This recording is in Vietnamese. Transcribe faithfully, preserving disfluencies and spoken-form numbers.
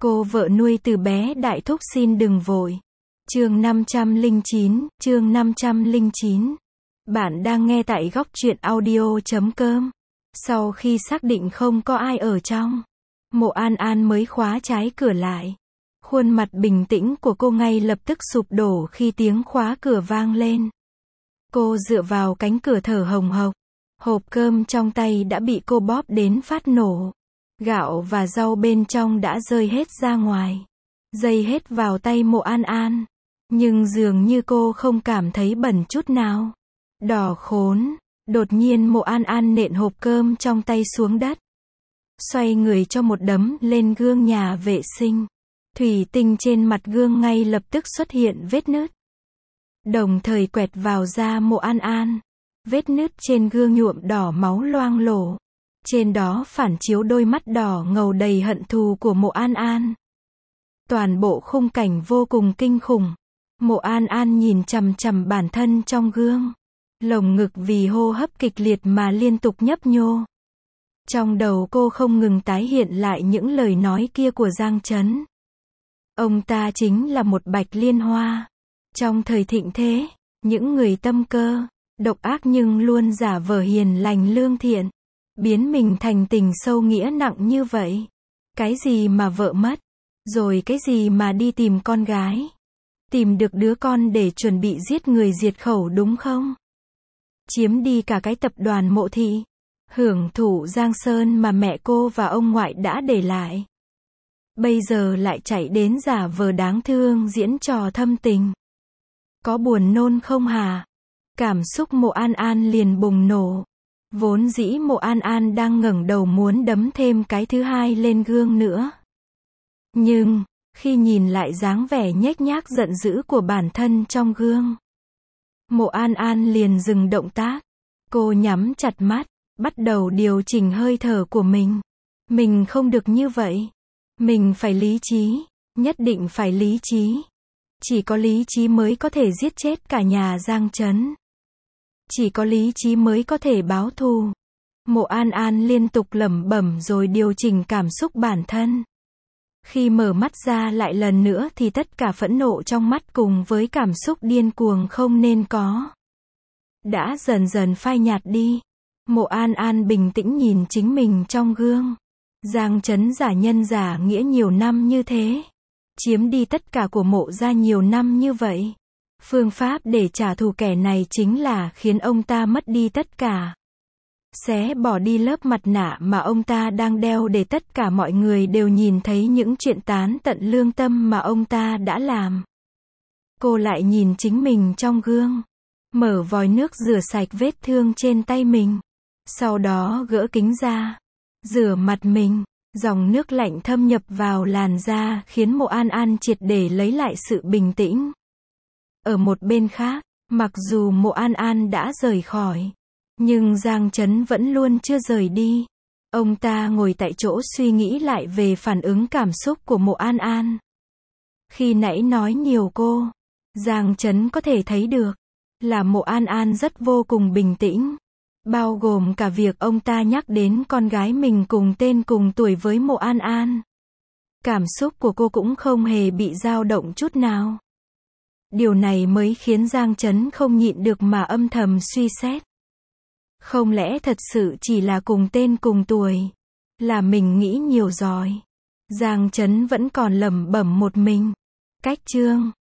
Cô vợ nuôi từ bé đại thúc xin đừng vội. Chương năm trăm lẻ chín, chương năm trăm lẻ chín. Bạn đang nghe tại góc truyện audio chấm com. Sau khi xác định không có ai ở trong, Mộ An An mới khóa trái cửa lại. Khuôn mặt bình tĩnh của cô ngay lập tức sụp đổ khi tiếng khóa cửa vang lên. Cô dựa vào cánh cửa thở hồng hộc. Hộp cơm trong tay đã bị cô bóp đến phát nổ. Gạo và rau bên trong đã rơi hết ra ngoài. Dây hết vào tay Mộ An An. Nhưng dường như cô không cảm thấy bẩn chút nào. Đỏ khốn. Đột nhiên Mộ An An nện hộp cơm trong tay xuống đất. Xoay người cho một đấm lên gương nhà vệ sinh. Thủy tinh trên mặt gương ngay lập tức xuất hiện vết nứt. Đồng thời quẹt vào da Mộ An An. Vết nứt trên gương nhuộm đỏ máu loang lổ. Trên đó phản chiếu đôi mắt đỏ ngầu đầy hận thù của Mộ An An. Toàn bộ khung cảnh vô cùng kinh khủng. Mộ An An nhìn chằm chằm bản thân trong gương. Lồng ngực vì hô hấp kịch liệt mà liên tục nhấp nhô. Trong đầu cô không ngừng tái hiện lại những lời nói kia của Giang Chấn. Ông ta chính là một bạch liên hoa. Trong thời thịnh thế, những người tâm cơ, độc ác nhưng luôn giả vờ hiền lành lương thiện. Biến mình thành tình sâu nghĩa nặng như vậy. Cái gì mà vợ mất, rồi cái gì mà đi tìm con gái. Tìm được đứa con để chuẩn bị giết người diệt khẩu đúng không? Chiếm đi cả cái tập đoàn Mộ Thị. Hưởng thụ Giang Sơn mà mẹ cô và ông ngoại đã để lại. Bây giờ lại chạy đến giả vờ đáng thương diễn trò thâm tình. Có buồn nôn không hả? Cảm xúc Mộ An An liền bùng nổ. Vốn dĩ Mộ An An đang ngẩng đầu muốn đấm thêm cái thứ hai lên gương nữa. Nhưng, khi nhìn lại dáng vẻ nhếch nhác giận dữ của bản thân trong gương, Mộ An An liền dừng động tác. Cô nhắm chặt mắt, bắt đầu điều chỉnh hơi thở của mình. Mình không được như vậy. Mình phải lý trí, nhất định phải lý trí. Chỉ có lý trí mới có thể giết chết cả nhà Giang Chấn. Chỉ có lý trí mới có thể báo thù. Mộ An An liên tục lẩm bẩm rồi điều chỉnh cảm xúc bản thân. Khi mở mắt ra lại lần nữa thì tất cả phẫn nộ trong mắt cùng với cảm xúc điên cuồng không nên có đã dần dần phai nhạt đi. Mộ An An bình tĩnh nhìn chính mình trong gương. Giang Chấn giả nhân giả nghĩa nhiều năm như thế. Chiếm đi tất cả của Mộ gia nhiều năm như vậy. Phương pháp để trả thù kẻ này chính là khiến ông ta mất đi tất cả. Xé bỏ đi lớp mặt nạ mà ông ta đang đeo để tất cả mọi người đều nhìn thấy những chuyện tán tận lương tâm mà ông ta đã làm. Cô lại nhìn chính mình trong gương. Mở vòi nước rửa sạch vết thương trên tay mình. Sau đó gỡ kính ra. Rửa mặt mình. Dòng nước lạnh thâm nhập vào làn da khiến Mộ An An triệt để lấy lại sự bình tĩnh. Ở một bên khác, mặc dù Mộ An An đã rời khỏi, nhưng Giang Chấn vẫn luôn chưa rời đi. Ông ta ngồi tại chỗ suy nghĩ lại về phản ứng cảm xúc của Mộ An An. Khi nãy nói nhiều cô, Giang Chấn có thể thấy được là Mộ An An rất vô cùng bình tĩnh. Bao gồm cả việc ông ta nhắc đến con gái mình cùng tên cùng tuổi với Mộ An An. Cảm xúc của cô cũng không hề bị dao động chút nào. Điều này mới khiến Giang Chấn không nhịn được mà âm thầm suy xét. Không lẽ thật sự chỉ là cùng tên cùng tuổi, là mình nghĩ nhiều rồi. Giang Chấn vẫn còn lẩm bẩm một mình. Cách chương